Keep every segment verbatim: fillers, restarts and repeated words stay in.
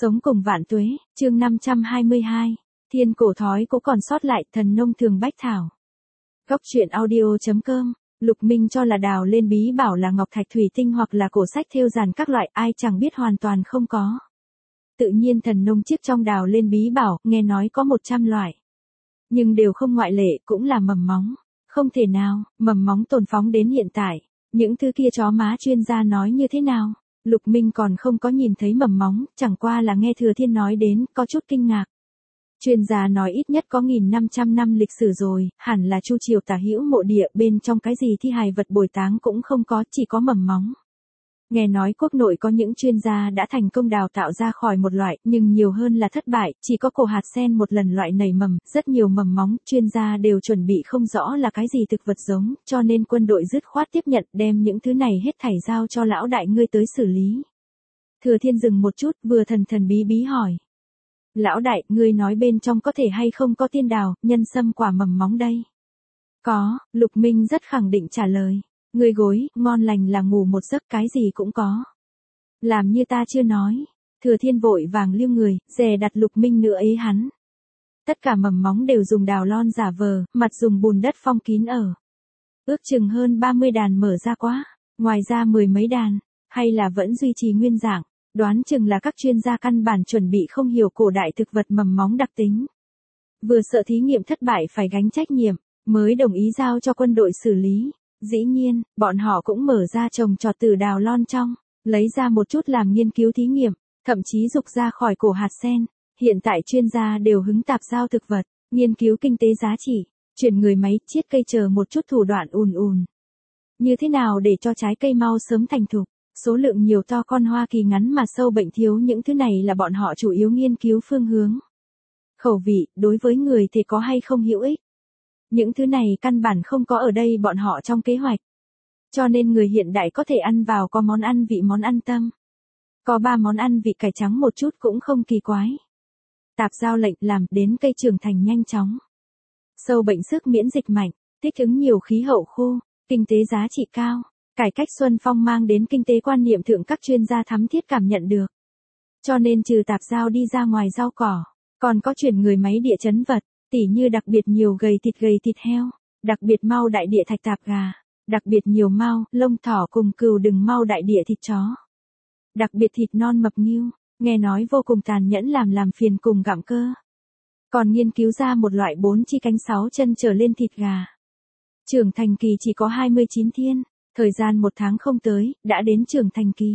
Sống cùng vạn tuế, chương năm trăm hai mươi hai. Thiên cổ thói cũng còn sót lại, thần nông thường bách thảo. Góc truyện audio.com. Lục Minh cho là đào lên bí bảo là ngọc thạch thủy tinh hoặc là cổ sách thêu dàn các loại, ai chẳng biết hoàn toàn không có. Tự nhiên thần nông chiếc trong đào lên bí bảo, nghe nói có một trăm loại. Nhưng đều không ngoại lệ, cũng là mầm móng. Không thể nào, mầm móng tồn phóng đến hiện tại. Những thứ kia chó má chuyên gia nói như thế nào? Lục Minh còn không có nhìn thấy mầm móng, chẳng qua là nghe Thừa Thiên nói đến, có chút kinh ngạc. Chuyên gia nói ít nhất có nghìn năm trăm năm lịch sử rồi, hẳn là Chu triều tả hữu mộ địa, bên trong cái gì thi hài vật bồi táng cũng không có, chỉ có mầm móng. Nghe nói quốc nội có những chuyên gia đã thành công đào tạo ra khỏi một loại, nhưng nhiều hơn là thất bại, chỉ có cổ hạt sen một lần loại nảy mầm, rất nhiều mầm móng, chuyên gia đều chuẩn bị không rõ là cái gì thực vật giống, cho nên quân đội dứt khoát tiếp nhận, đem những thứ này hết thảy giao cho lão đại ngươi tới xử lý. Thừa Thiên dừng một chút, vừa thần thần bí bí hỏi. Lão đại, ngươi nói bên trong có thể hay không có tiên đào, nhân sâm quả mầm móng đây? Có, Lục Minh rất khẳng định trả lời. Ngươi gối, ngon lành là ngủ một giấc, cái gì cũng có. Làm như ta chưa nói. Thừa Thiên vội vàng liêu người, dè đặt Lục Minh nữa ấy hắn. Tất cả mầm móng đều dùng đào lon giả vờ, mặt dùng bùn đất phong kín ở. Ước chừng hơn ba mươi đàn mở ra quá, ngoài ra mười mấy đàn, hay là vẫn duy trì nguyên dạng, đoán chừng là các chuyên gia căn bản chuẩn bị không hiểu cổ đại thực vật mầm móng đặc tính. Vừa sợ thí nghiệm thất bại phải gánh trách nhiệm, mới đồng ý giao cho quân đội xử lý. Dĩ nhiên, bọn họ cũng mở ra trồng trọt từ đào lon trong, lấy ra một chút làm nghiên cứu thí nghiệm, thậm chí dục ra khỏi cổ hạt sen. Hiện tại chuyên gia đều hứng tạp giao thực vật, nghiên cứu kinh tế giá trị, chuyển người máy, chiết cây chờ một chút thủ đoạn ùn ùn. Như thế nào để cho trái cây mau sớm thành thục, số lượng nhiều to con hoa kỳ ngắn mà sâu bệnh thiếu, những thứ này là bọn họ chủ yếu nghiên cứu phương hướng. Khẩu vị, đối với người thì có hay không hữu ích. Những thứ này căn bản không có ở đây bọn họ trong kế hoạch. Cho nên người hiện đại có thể ăn vào có món ăn vị món ăn tâm. Có ba món ăn vị cải trắng một chút cũng không kỳ quái. Tạp giao lệnh làm đến cây trưởng thành nhanh chóng. Sâu bệnh sức miễn dịch mạnh, thích ứng nhiều khí hậu khô, kinh tế giá trị cao. Cải cách Xuân Phong mang đến kinh tế quan niệm thượng các chuyên gia thấm thiết cảm nhận được. Cho nên trừ tạp giao đi ra ngoài rau cỏ, còn có chuyển người máy địa chấn vật. Tỉ như đặc biệt nhiều gầy thịt gầy thịt heo, đặc biệt mau đại địa thạch tạp gà, đặc biệt nhiều mau, lông thỏ cùng cừu đừng mau đại địa thịt chó. Đặc biệt thịt non mập ngưu, nghe nói vô cùng tàn nhẫn làm làm phiền cùng gặm cơ. Còn nghiên cứu ra một loại bốn chi cánh sáu chân trở lên thịt gà. Trưởng thành kỳ chỉ có hai mươi chín thiên, thời gian một tháng không tới, đã đến trưởng thành kỳ.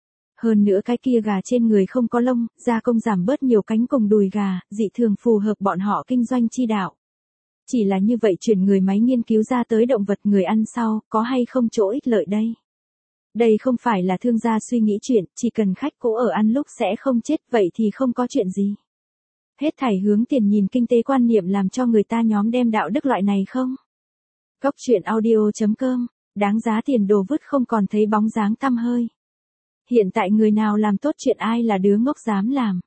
Hơn nữa cái kia gà trên người không có lông, gia công giảm bớt nhiều cánh cùng đùi gà, dị thường phù hợp bọn họ kinh doanh chi đạo. Chỉ là như vậy chuyển người máy nghiên cứu ra tới động vật người ăn sau, có hay không chỗ ích lợi đây? Đây không phải là thương gia suy nghĩ chuyện, chỉ cần khách cũ ở ăn lúc sẽ không chết, vậy thì không có chuyện gì. Hết thảy hướng tiền nhìn kinh tế quan niệm làm cho người ta nhóm đem đạo đức loại này không? Góc truyện audio.com, đáng giá tiền đồ vứt không còn thấy bóng dáng tăm hơi. Hiện tại người nào làm tốt chuyện ai là đứa ngốc dám làm.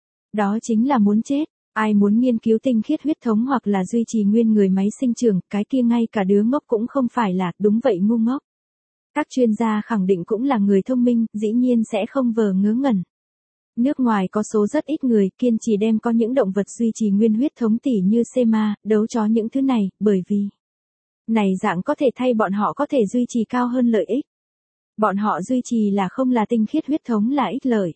Đó chính là muốn chết, ai muốn nghiên cứu tinh khiết huyết thống hoặc là duy trì nguyên người máy sinh trưởng, cái kia ngay cả đứa ngốc cũng không phải là, đúng vậy ngu ngốc. Các chuyên gia khẳng định cũng là người thông minh, dĩ nhiên sẽ không vờ ngớ ngẩn. Nước ngoài có số rất ít người kiên trì đem có những động vật duy trì nguyên huyết thống tỉ như sema, đấu chó những thứ này, bởi vì này dạng có thể thay bọn họ có thể duy trì cao hơn lợi ích. Bọn họ duy trì là không là tinh khiết huyết thống là ích lợi.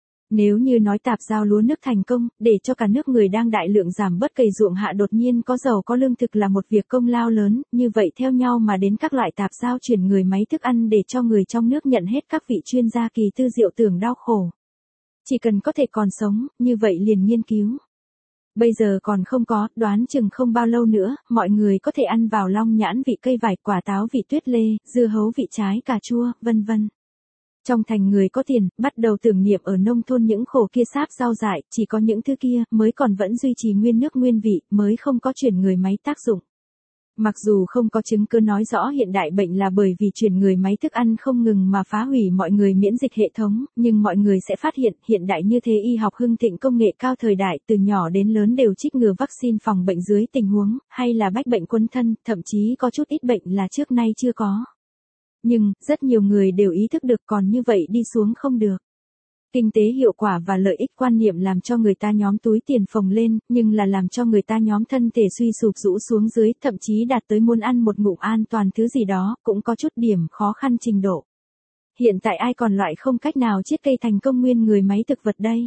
Nếu như nói tạp giao lúa nước thành công, để cho cả nước người đang đại lượng giảm bớt cày ruộng hạ đột nhiên có giàu có lương thực là một việc công lao lớn, như vậy theo nhau mà đến các loại tạp giao chuyển người máy thức ăn để cho người trong nước nhận hết các vị chuyên gia kỳ tư diệu tưởng đau khổ. Chỉ cần có thể còn sống, như vậy liền nghiên cứu. Bây giờ còn không có, đoán chừng không bao lâu nữa, mọi người có thể ăn vào long nhãn vị cây vải, quả táo vị tuyết lê, dưa hấu vị trái cà chua, vân vân. Trong thành người có tiền, bắt đầu tưởng niệm ở nông thôn những khổ kia sáp rau dại, chỉ có những thứ kia mới còn vẫn duy trì nguyên nước nguyên vị, mới không có chuyển người máy tác dụng. Mặc dù không có chứng cứ nói rõ hiện đại bệnh là bởi vì chuyển người máy thức ăn không ngừng mà phá hủy mọi người miễn dịch hệ thống, nhưng mọi người sẽ phát hiện hiện đại như thế y học hưng thịnh công nghệ cao thời đại từ nhỏ đến lớn đều trích ngừa vaccine phòng bệnh dưới tình huống, hay là bách bệnh quấn thân, thậm chí có chút ít bệnh là trước nay chưa có. Nhưng, rất nhiều người đều ý thức được còn như vậy đi xuống không được. Kinh tế hiệu quả và lợi ích quan niệm làm cho người ta nhóm túi tiền phồng lên, nhưng là làm cho người ta nhóm thân thể suy sụp rũ xuống dưới, thậm chí đạt tới muốn ăn một ngụm an toàn thứ gì đó, cũng có chút điểm khó khăn trình độ. Hiện tại ai còn loại không cách nào chiết cây thành công nguyên người máy thực vật đây?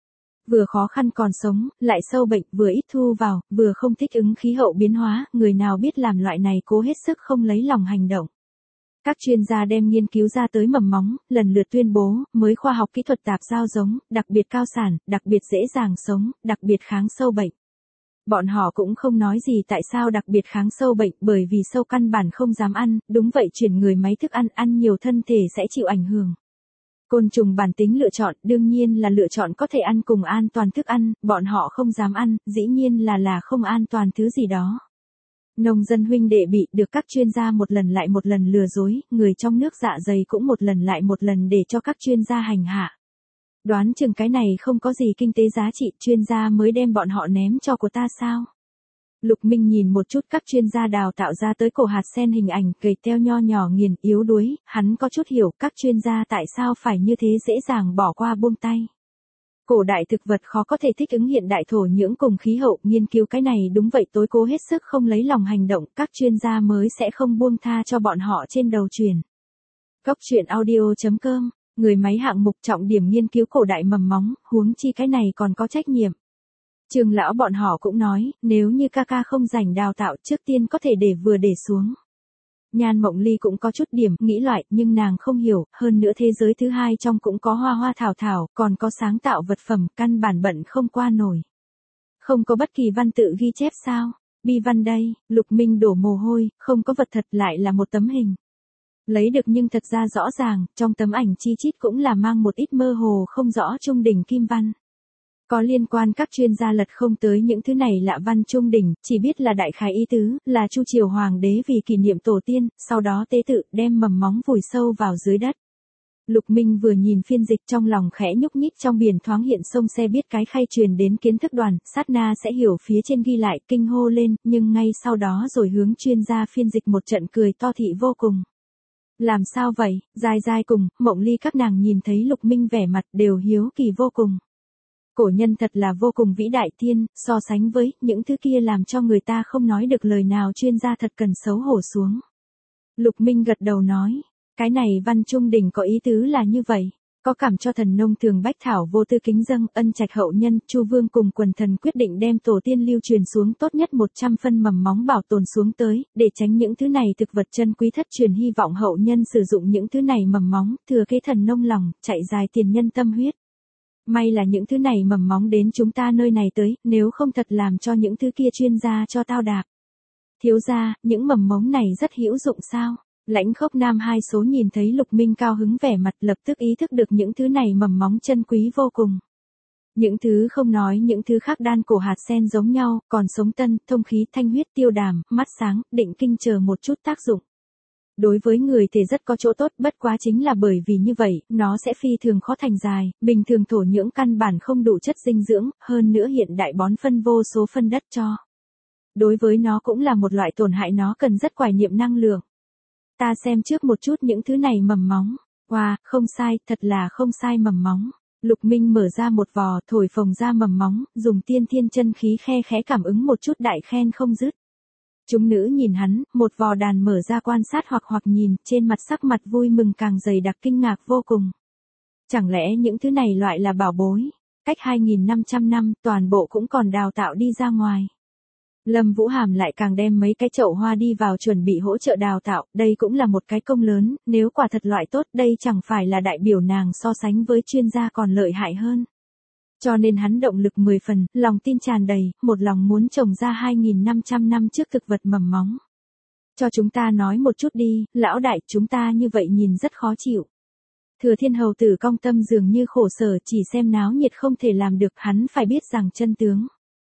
Vừa khó khăn còn sống, lại sâu bệnh, vừa ít thu vào, vừa không thích ứng khí hậu biến hóa, người nào biết làm loại này cố hết sức không lấy lòng hành động. Các chuyên gia đem nghiên cứu ra tới mầm móng, lần lượt tuyên bố, mới khoa học kỹ thuật tạp giao giống, đặc biệt cao sản, đặc biệt dễ dàng sống, đặc biệt kháng sâu bệnh. Bọn họ cũng không nói gì tại sao đặc biệt kháng sâu bệnh, bởi vì sâu căn bản không dám ăn, đúng vậy chuyển người máy thức ăn, ăn nhiều thân thể sẽ chịu ảnh hưởng. Côn trùng bản tính lựa chọn, đương nhiên là lựa chọn có thể ăn cùng an toàn thức ăn, bọn họ không dám ăn, dĩ nhiên là là không an toàn thứ gì đó. Nông dân huynh đệ bị được các chuyên gia một lần lại một lần lừa dối, người trong nước dạ dày cũng một lần lại một lần để cho các chuyên gia hành hạ. Đoán chừng cái này không có gì kinh tế giá trị, chuyên gia mới đem bọn họ ném cho của ta sao? Lục Minh nhìn một chút các chuyên gia đào tạo ra tới cổ hạt sen hình ảnh, gầy teo nho nhỏ nghiền, yếu đuối, hắn có chút hiểu các chuyên gia tại sao phải như thế dễ dàng bỏ qua buông tay. Cổ đại thực vật khó có thể thích ứng hiện đại thổ nhưỡng cùng khí hậu, nghiên cứu cái này đúng vậy tối cố hết sức không lấy lòng hành động, các chuyên gia mới sẽ không buông tha cho bọn họ trên đầu truyền. Cốc truyện audio chấm com, người máy hạng mục trọng điểm nghiên cứu cổ đại mầm móng, huống chi cái này còn có trách nhiệm. Trường lão bọn họ cũng nói, nếu như ca ca không rảnh đào tạo trước tiên có thể để vừa để xuống. Nhan Mộng Ly cũng có chút điểm nghĩ loại, nhưng nàng không hiểu, hơn nữa thế giới thứ hai trong cũng có hoa hoa thảo thảo, còn có sáng tạo vật phẩm, căn bản bận không qua nổi. Không có bất kỳ văn tự ghi chép sao? Bi văn đây, Lục Minh đổ mồ hôi, không có vật thật lại là một tấm hình. Lấy được nhưng thật ra rõ ràng, trong tấm ảnh chi chít cũng là mang một ít mơ hồ không rõ trung đỉnh kim văn. Có liên quan các chuyên gia lật không tới những thứ này lạ văn trung đỉnh, chỉ biết là đại khái ý tứ, là Chu Triều Hoàng đế vì kỷ niệm tổ tiên, sau đó tế tự đem mầm móng vùi sâu vào dưới đất. Lục Minh vừa nhìn phiên dịch trong lòng khẽ nhúc nhích, trong biển thoáng hiện sông xe biết cái khay truyền đến kiến thức đoàn, sát na sẽ hiểu phía trên ghi lại, kinh hô lên, nhưng ngay sau đó rồi hướng chuyên gia phiên dịch một trận cười to thị vô cùng. Làm sao vậy? Dài dài cùng, Mộng Ly các nàng nhìn thấy Lục Minh vẻ mặt đều hiếu kỳ vô cùng. Cổ nhân thật là vô cùng vĩ đại thiên, so sánh với những thứ kia làm cho người ta không nói được lời nào, chuyên gia thật cần xấu hổ xuống. Lục Minh gật đầu nói, cái này văn trung đỉnh có ý tứ là như vậy, có cảm cho thần nông thường bách thảo vô tư kính dâng, ân trạch hậu nhân, Chu Vương cùng quần thần quyết định đem tổ tiên lưu truyền xuống tốt nhất một trăm phân mầm móng bảo tồn xuống tới, để tránh những thứ này thực vật chân quý thất truyền, hy vọng hậu nhân sử dụng những thứ này mầm móng, thừa kế thần nông lòng, chạy dài tiền nhân tâm huyết. May là những thứ này mầm móng đến chúng ta nơi này tới, nếu không thật làm cho những thứ kia chuyên gia cho tao đạp. Thiếu gia, những mầm móng này rất hữu dụng sao? Lãnh Khốc Nam hai số nhìn thấy Lục Minh cao hứng vẻ mặt, lập tức ý thức được những thứ này mầm móng chân quý vô cùng. Những thứ không nói những thứ khác đan cổ hạt sen giống nhau, còn sống tân, thông khí, thanh huyết, tiêu đàm, mắt sáng, định kinh chờ một chút tác dụng. Đối với người thì rất có chỗ tốt, bất quá chính là bởi vì như vậy, nó sẽ phi thường khó thành dài, bình thường thổ nhưỡng căn bản không đủ chất dinh dưỡng, hơn nữa hiện đại bón phân vô số phân đất cho. Đối với nó cũng là một loại tổn hại, nó cần rất quải niệm năng lượng. Ta xem trước một chút những thứ này mầm móng. Wow, không sai, thật là không sai mầm móng. Lục Minh mở ra một vò, thổi phồng ra mầm móng, dùng tiên thiên chân khí khe khẽ cảm ứng một chút, đại khen không dứt. Chúng nữ nhìn hắn, một vò đàn mở ra quan sát hoặc hoặc nhìn, trên mặt sắc mặt vui mừng càng dày đặc, kinh ngạc vô cùng. Chẳng lẽ những thứ này loại là bảo bối? Cách hai nghìn năm trăm năm, toàn bộ cũng còn đào tạo đi ra ngoài. Lâm Vũ Hàm lại càng đem mấy cái chậu hoa đi vào chuẩn bị hỗ trợ đào tạo, đây cũng là một cái công lớn, nếu quả thật loại tốt đây chẳng phải là đại biểu nàng so sánh với chuyên gia còn lợi hại hơn. Cho nên hắn động lực mười phần, lòng tin tràn đầy, một lòng muốn trồng ra hai nghìn năm trăm năm trước thực vật mầm móng. Cho chúng ta nói một chút đi, lão đại, chúng ta như vậy nhìn rất khó chịu. Thừa Thiên Hầu tử cong tâm dường như khổ sở, chỉ xem náo nhiệt không thể làm được, hắn phải biết rằng chân tướng.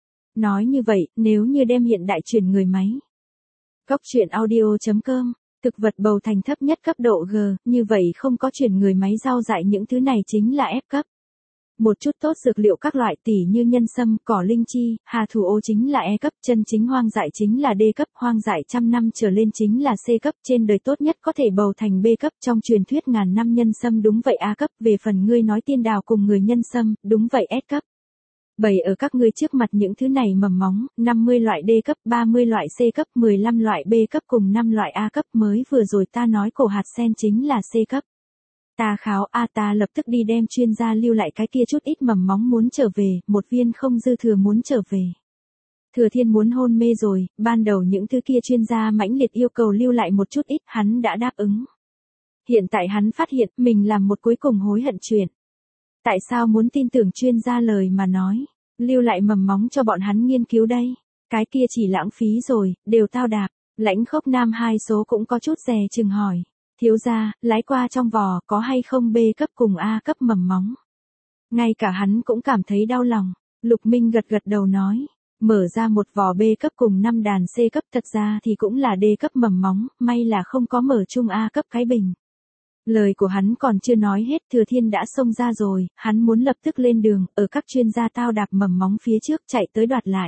Nói như vậy, nếu như đem hiện đại chuyển người máy. Cốc truyện audio chấm com, thực vật bầu thành thấp nhất cấp độ G, như vậy không có chuyển người máy rau dại những thứ này chính là ép cấp. Một chút tốt dược liệu các loại tỉ như nhân sâm, cỏ linh chi, hà thủ ô chính là E cấp, chân chính hoang dại chính là D cấp, hoang dại trăm năm trở lên chính là C cấp, trên đời tốt nhất có thể bầu thành B cấp, trong truyền thuyết ngàn năm nhân sâm đúng vậy A cấp, về phần ngươi nói tiên đào cùng người nhân sâm, đúng vậy S cấp. Bày ở các ngươi trước mặt những thứ này mầm móng, năm mươi loại D cấp, ba mươi loại C cấp, mười lăm loại B cấp cùng năm loại A cấp mới vừa rồi ta nói cổ hạt sen chính là C cấp. Ta kháo a ta lập tức đi đem chuyên gia lưu lại cái kia chút ít mầm móng muốn trở về, một viên không dư thừa muốn trở về. Thừa Thiên muốn hôn mê rồi, ban đầu những thứ kia chuyên gia mãnh liệt yêu cầu lưu lại một chút ít, hắn đã đáp ứng. Hiện tại hắn phát hiện mình làm một cuối cùng hối hận chuyện. Tại sao muốn tin tưởng chuyên gia lời mà nói, lưu lại mầm móng cho bọn hắn nghiên cứu đây, cái kia chỉ lãng phí rồi, đều tao đạp, Lãnh Khốc Nam hai số cũng có chút dè chừng hỏi. Thiếu gia, lái qua trong vò có hay không B cấp cùng A cấp mầm móng. Ngay cả hắn cũng cảm thấy đau lòng. Lục Minh gật gật đầu nói. Mở ra một vò B cấp cùng năm đàn C cấp, thật ra thì cũng là D cấp mầm móng, may là không có mở chung A cấp cái bình. Lời của hắn còn chưa nói hết, Thừa Thiên đã xông ra rồi, hắn muốn lập tức lên đường, ở các chuyên gia tao đạp mầm móng phía trước chạy tới đoạt lại.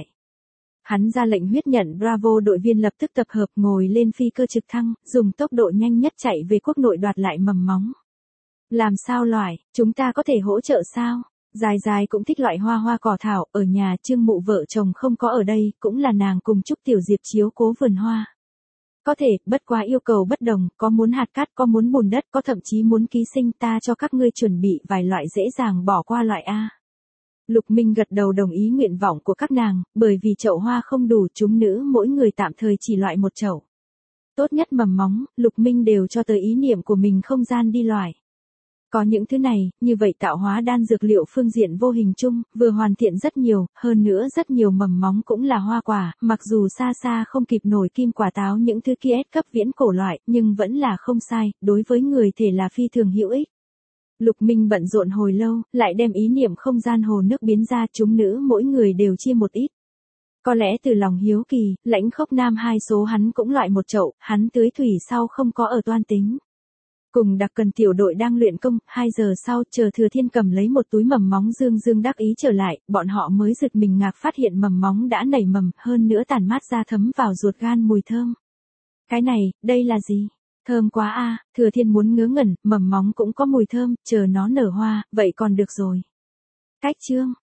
Hắn ra lệnh huyết nhận Bravo đội viên lập tức tập hợp ngồi lên phi cơ trực thăng, dùng tốc độ nhanh nhất chạy về quốc nội đoạt lại mầm móng. Làm sao loại, chúng ta có thể hỗ trợ sao? Dài dài cũng thích loại hoa hoa cỏ thảo, ở nhà Trương Mụ vợ chồng không có ở đây, cũng là nàng cùng Trúc Tiểu Diệp chiếu cố vườn hoa. Có thể, bất quá yêu cầu bất đồng, có muốn hạt cát, có muốn bùn đất, có thậm chí muốn ký sinh, ta cho các ngươi chuẩn bị vài loại dễ dàng bỏ qua loại A. Lục Minh gật đầu đồng ý nguyện vọng của các nàng, bởi vì chậu hoa không đủ, chúng nữ mỗi người tạm thời chỉ loại một chậu. Tốt nhất mầm móng, Lục Minh đều cho tới ý niệm của mình không gian đi loại. Có những thứ này, như vậy tạo hóa đan dược liệu phương diện vô hình chung, vừa hoàn thiện rất nhiều, hơn nữa rất nhiều mầm móng cũng là hoa quả, mặc dù xa xa không kịp nổi kim quả táo những thứ kia S cấp viễn cổ loại, nhưng vẫn là không sai, đối với người thể là phi thường hữu ích. Lục Minh bận rộn hồi lâu, lại đem ý niệm không gian hồ nước biến ra, chúng nữ mỗi người đều chia một ít. Có lẽ từ lòng hiếu kỳ, Lãnh Khốc Nam hai số hắn cũng loại một chậu, hắn tưới thủy sau không có ở toan tính. Cùng đặc cần tiểu đội đang luyện công, hai giờ sau, chờ Thừa Thiên cầm lấy một túi mầm móng dương dương đắc ý trở lại, bọn họ mới giật mình ngạc phát hiện mầm móng đã nảy mầm, hơn nữa tản mát ra thấm vào ruột gan mùi thơm. Cái này, đây là gì? Thơm quá a, à, Thừa Thiên muốn ngớ ngẩn, mầm móng cũng có mùi thơm, chờ nó nở hoa, vậy còn được rồi. Cách chương